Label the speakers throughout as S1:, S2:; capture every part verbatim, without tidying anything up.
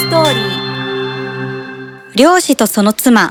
S1: ストーリー。
S2: 漁師とその妻。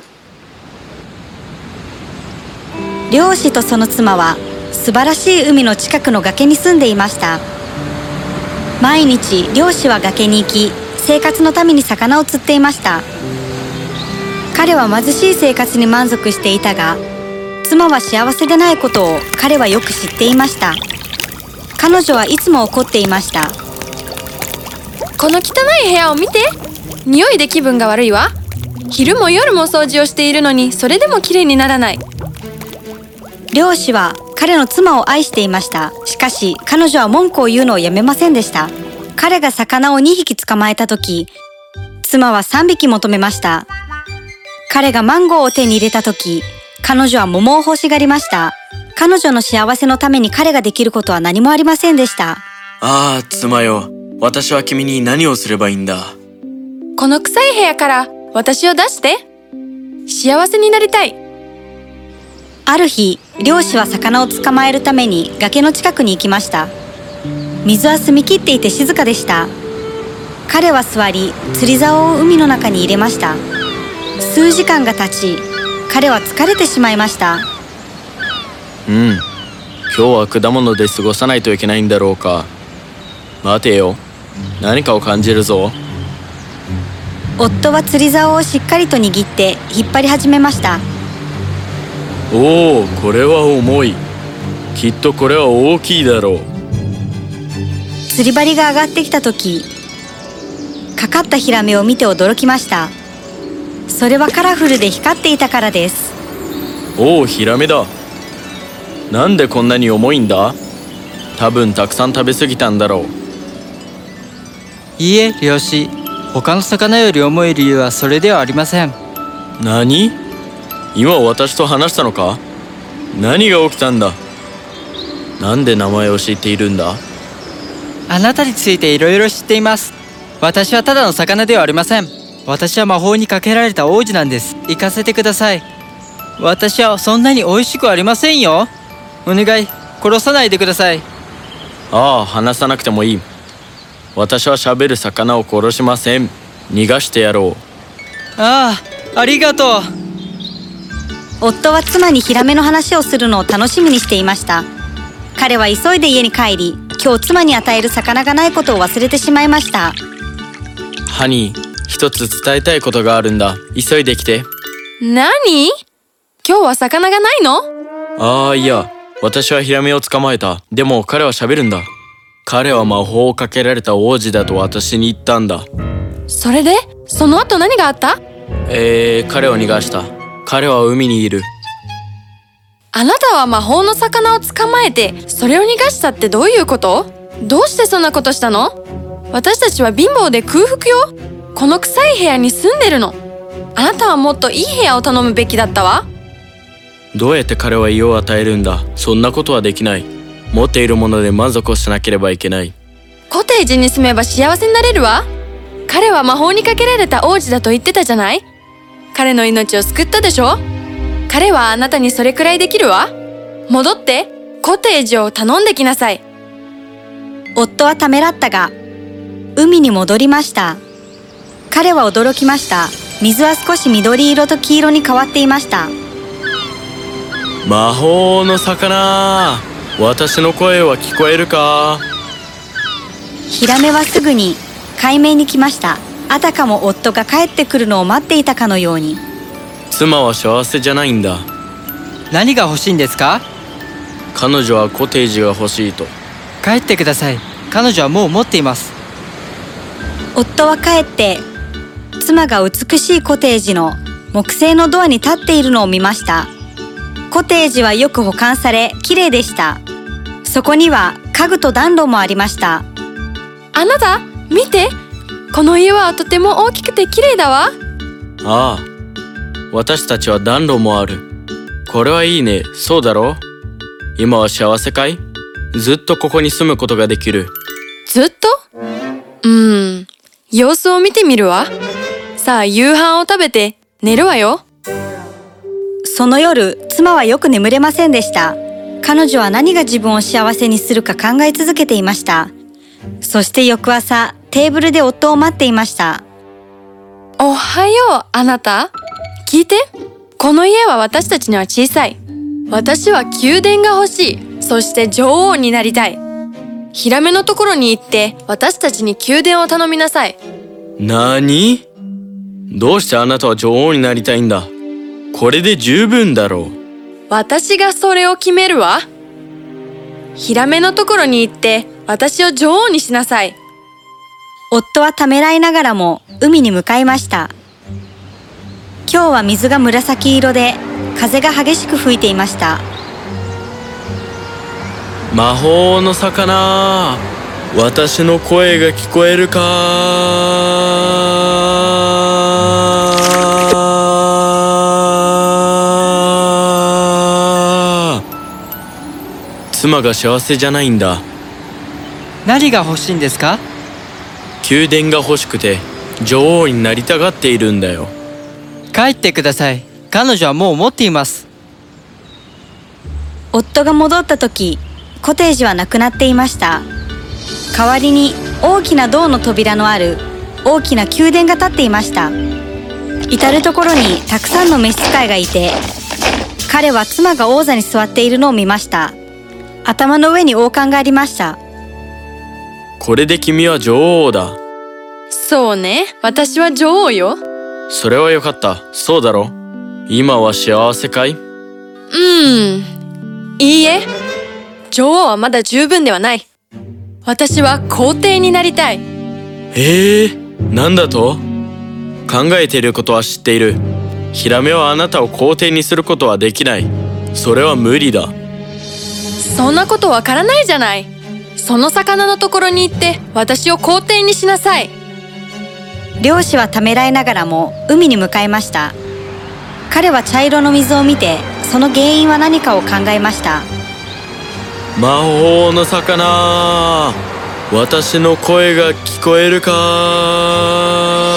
S2: 漁師とその妻は素晴らしい海の近くの崖に住んでいました。毎日漁師は崖に行き、生活のために魚を釣っていました。彼は貧しい生活に満足していたが、妻は幸せでないことを彼はよく知っていました。彼女はいつも怒っていました。
S1: この汚い部屋を見て。匂いで気分が悪いわ。昼も夜も掃除をしているのに、それでもきれいにならない。
S2: 漁師は彼の妻を愛していました。しかし彼女は文句を言うのをやめませんでした。彼が魚をにひき捕まえたとき、妻はさんびき求めました。彼がマンゴーを手に入れたとき、彼女は桃を欲しがりました。彼女の幸せのために彼ができることは何もありませんでした。
S3: ああ、妻よ。私は君に何をすればいいんだ。
S1: この臭い部屋から私を出して。幸せになりたい。
S2: ある日、漁師は魚を捕まえるために崖の近くに行きました。水は澄み切っていて静かでした。彼は座り、釣り竿を海の中に入れました。数時間が経ち、彼は疲れてしまいました。
S3: うん、今日は果物で過ごさないといけないんだろうか。待てよ、何かを感じるぞ。
S2: 夫は釣り竿をしっかりと握って引っ張り始めました。
S3: おお、これは重い。きっとこれは大きいだろう。
S2: 釣り針が上がってきた時、かかったヒラメを見て驚きました。それはカラフルで光っていたからです。
S3: おお、ヒラメだ。なんでこんなに重いんだ？多分たくさん食べ過ぎたんだろう。
S4: いいえ、漁師。他の魚より重い理由はそれではありません。
S3: 何？今私と話したのか？何が起きたんだ？なんで名前を知っているんだ？
S4: あなたについていろいろ知っています。私はただの魚ではありません。私は魔法にかけられた王子なんです。行かせてください。私はそんなに美味しくありませんよ。お願い、殺さないでください。
S3: ああ、話さなくてもいい。私は喋る魚を殺しません。逃がしてやろう。
S4: ああ、ありがとう。
S2: 夫は妻にヒラメの話をするのを楽しみにしていました。彼は急いで家に帰り、今日妻に与える魚がないことを忘れてしまいました。
S3: ハニー、一つ伝えたいことがあるんだ。急いできて。
S1: 何？今日は魚がないの？
S3: ああ、いや、私はヒラメを捕まえた。でも彼は喋るんだ。彼は魔法をかけられた王子だと私に言ったんだ。
S1: それで、その後何があった？
S3: えー、彼を逃がした。彼は海にいる。
S1: あなたは魔法の魚を捕まえて、それを逃がしたってどういうこと？どうしてそんなことしたの？私たちは貧乏で空腹よ。この臭い部屋に住んでるの。あなたはもっといい部屋を頼むべきだったわ。
S3: どうやって彼は家を与えるんだ？そんなことはできない。持っているもので満足をしなければいけない。
S1: コテージに住めば幸せになれるわ。彼は魔法にかけられた王子だと言ってたじゃない。彼の命を救ったでしょ。彼はあなたにそれくらいできるわ。戻ってコテージを頼んできなさい。
S2: 夫はためらったが、海に戻りました。彼は驚きました。水は少し緑色と黄色に変わっていました。
S3: 魔法の魚、私の声は聞こえるか？
S2: ヒラメはすぐに海面に来ました。あたかも夫が帰ってくるのを待っていたかのように。
S3: 妻は幸せじゃないんだ。
S4: 何が欲しいんですか？
S3: 彼女はコテージが欲しいと。
S4: 帰ってください。彼女はもう持っています。
S2: 夫は帰って、妻が美しいコテージの木製のドアに立っているのを見ました。コテージはよく保管され、綺麗でした。そこには家具と暖炉もありました。
S1: あなた、見て。この家はとても大きくて綺麗だわ。
S3: ああ、私たちは暖炉もある。これはいいね。そうだろう？今は幸せかい？ずっとここに住むことができる。
S1: ずっと？うーん、様子を見てみるわ。さあ、夕飯を食べて寝るわよ。
S2: その夜、妻はよく眠れませんでした。彼女は何が自分を幸せにするか考え続けていました。そして翌朝、テーブルで夫を待っていました。
S1: おはよう、あなた。聞いて。この家は私たちには小さい。私は宮殿が欲しい。そして女王になりたい。ヒラメのところに行って私たちに宮殿を頼みなさい。
S3: なに？どうしてあなたは女王になりたいんだ？これで十分だろう。
S1: 私がそれを決めるわ。ヒラメのところに行って私を女王にしなさい。
S2: 夫はためらいながらも海に向かいました。今日は水が紫色で風が激しく吹いていました。
S3: 魔法の魚、私の声が聞こえるか？妻が幸せじゃないんだ。
S4: 何が欲しいんですか？
S3: 宮殿が欲しくて女王になりたがっているんだよ。
S4: 帰ってください。彼女はもう持っています。
S2: 夫が戻った時、コテージはなくなっていました。代わりに大きな銅の扉のある大きな宮殿が建っていました。至る所にたくさんの召使いがいて、彼は妻が王座に座っているのを見ました。頭の上に王冠がありました。
S3: これで君は女王だ。
S1: そうね、私は女王よ。
S3: それはよかった。そうだろ？今は幸せかい？
S1: うーん、いいえ。女王はまだ十分ではない。私は皇帝になりたい。
S3: ええー、なんだと？考えていることは知っている。ヒラメはあなたを皇帝にすることはできない。それは無理だ。
S1: そんなことわからないじゃない。その魚のところに行って私を皇帝にしなさい。
S2: 漁師はためらいながらも海に向かいました。彼は茶色の水を見て、その原因は何かを考えました。
S3: 魔法の魚、私の声が聞こえるか？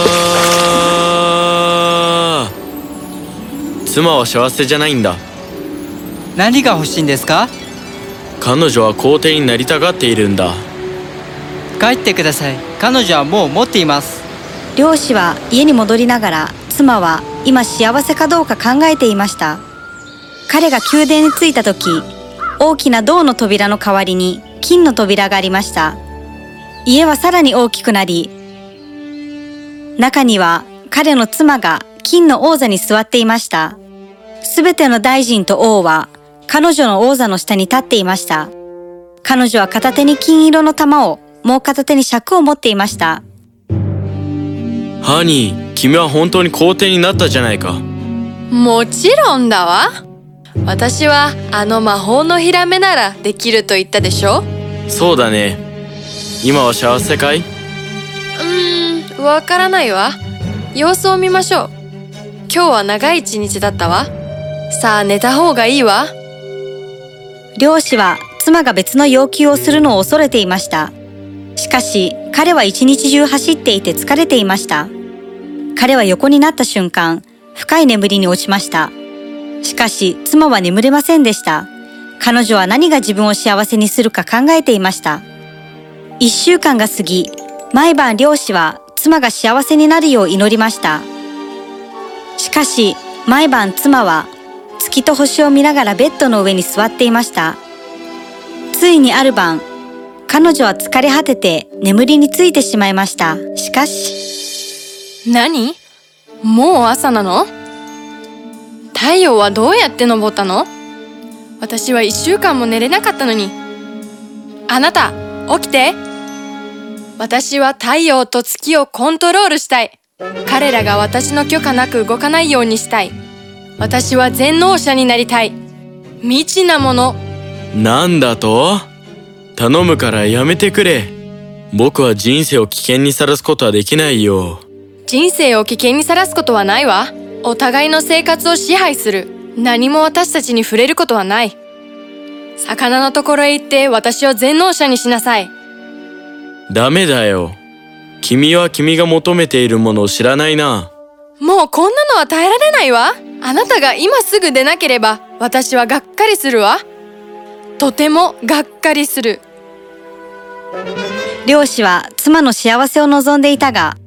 S3: 妻は幸せじゃないんだ。
S4: 何が欲しいんですか？
S3: 彼女は皇帝になりたがっているんだ。
S4: 帰ってください。彼女はもう持っています。
S2: 漁師は家に戻りながら、妻は今幸せかどうか考えていました。彼が宮殿に着いた時、大きな銅の扉の代わりに金の扉がありました。家はさらに大きくなり、中には彼の妻が金の王座に座っていました。すべての大臣と王は彼女の王座の下に立っていました。彼女は片手に金色の玉を、もう片手に尺を持っていました。
S3: ハニー、君は本当に皇帝になったじゃないか。
S1: もちろんだわ。私はあの魔法のヒラメならできると言ったでしょ。
S3: そうだね。今は幸せかい？
S1: うーん、わからないわ。様子を見ましょう。今日は長い一日だったわ。さあ寝た方がいいわ。
S2: 漁師は妻が別の要求をするのを恐れていました。しかし彼は一日中走っていて疲れていました。彼は横になった瞬間、深い眠りに落ちました。しかし妻は眠れませんでした。彼女は何が自分を幸せにするか考えていました。一週間が過ぎ、毎晩漁師は妻が幸せになるよう祈りました。しかし毎晩妻は月と星を見ながらベッドの上に座っていました。ついにある晩、彼女は疲れ果てて眠りについてしまいました。しかし、
S1: 何？もう朝なの？太陽はどうやって昇ったの？私は一週間も寝れなかったのに。あなた、起きて。私は太陽と月をコントロールしたい。彼らが私の許可なく動かないようにしたい。私は全能者になりたい。未知なもの。
S3: なんだと？頼むからやめてくれ。僕は人生を危険にさらすことはできないよ。
S1: 人生を危険にさらすことはないわ。お互いの生活を支配する。何も私たちに触れることはない。魚のところへ行って私を全能者にしなさい。
S3: ダメだよ。君は君が求めているものを知らないな。
S1: もうこんなのは耐えられないわ。あなたが今すぐ出なければ私はがっかりするわ。とてもがっかりする。
S2: 漁師は妻の幸せを望んでいたが、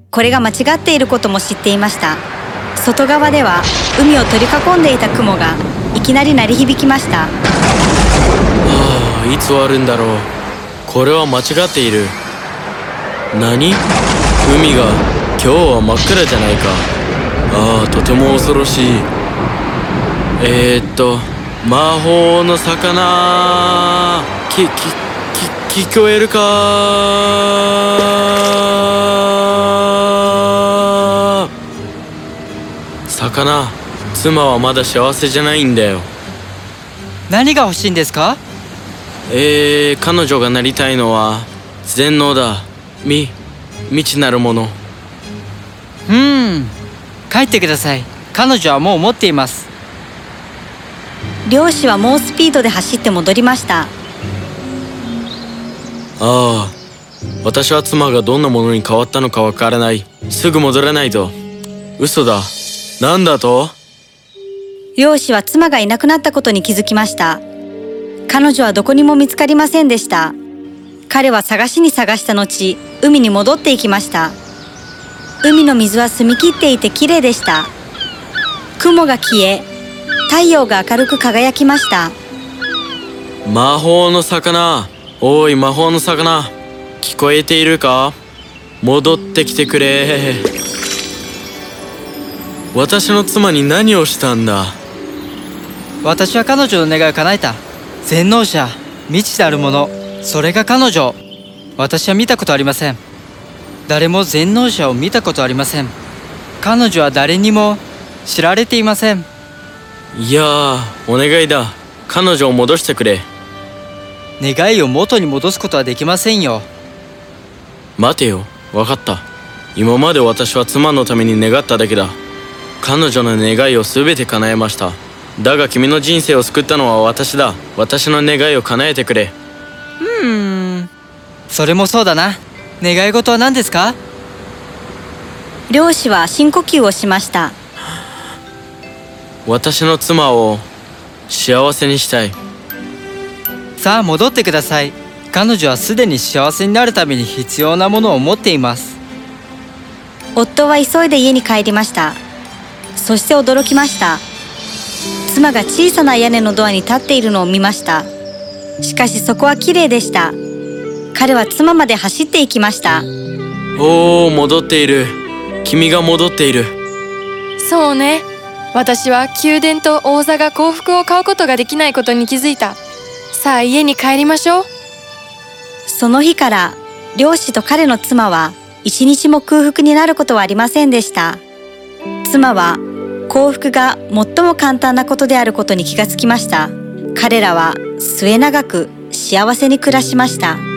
S2: これが間違っていることも知っていました。外側では海を取り囲んでいた雲がいきなり鳴り響きました。
S3: ああ、いつ終わるんだろう。これは間違っている。何？海が今日は真っ暗じゃないか。ああ、とても恐ろしい。えー、っと魔法の魚、き、き、き、聞こえるか？魚、妻はまだ幸せじゃないんだよ。
S4: 何が欲しいんですか？
S3: えー、彼女がなりたいのは全能だ。み、未知なるもの。
S4: うーん、帰ってください。彼女はもう持っています。
S2: 漁師は猛スピードで走って戻りました。
S3: ああ、私は妻がどんなものに変わったのかわからない。すぐ戻らないと。嘘だ。なんだと？
S2: 漁師は妻がいなくなったことに気づきました。彼女はどこにも見つかりませんでした。彼は探しに探した後、海に戻っていきました。海の水は澄み切っていて綺麗でした。雲が消え、太陽が明るく輝きました。
S3: 魔法の魚、おい魔法の魚、聞こえているか？戻ってきてくれ。私の妻に何をしたんだ？
S4: 私は彼女の願いを叶えた。全能者、未知なるもの、それが彼女。私は見たことありません。誰も全能者を見たことありません。彼女は誰にも知られていません。
S3: いやー、お願いだ。彼女を戻してくれ。
S4: 願いを元に戻すことはできませんよ。
S3: 待てよ、わかった。今まで私は妻のために願っただけだ。彼女の願いを全て叶えました。だが君の人生を救ったのは私だ。私の願いを叶えてくれ。
S4: うーん、それもそうだな。願い事は何ですか？
S2: 漁師は深呼吸をしました。
S3: 私の妻を幸せにしたい。
S4: さあ戻ってください。彼女はすでに幸せになるために必要なものを持っています。
S2: 夫は急いで家に帰りました。そして驚きました。妻が小さな屋根のドアに立っているのを見ました。しかしそこは綺麗でした。彼は妻まで走っていきました。
S3: おお、戻っている。君が戻っている。
S1: そうね。私は宮殿と王座が幸福を買うことができないことに気づいた。さあ家に帰りましょう。
S2: その日から漁師と彼の妻は一日も空腹になることはありませんでした。妻は幸福が最も簡単なことであることに気がつきました。彼らは末永く幸せに暮らしました。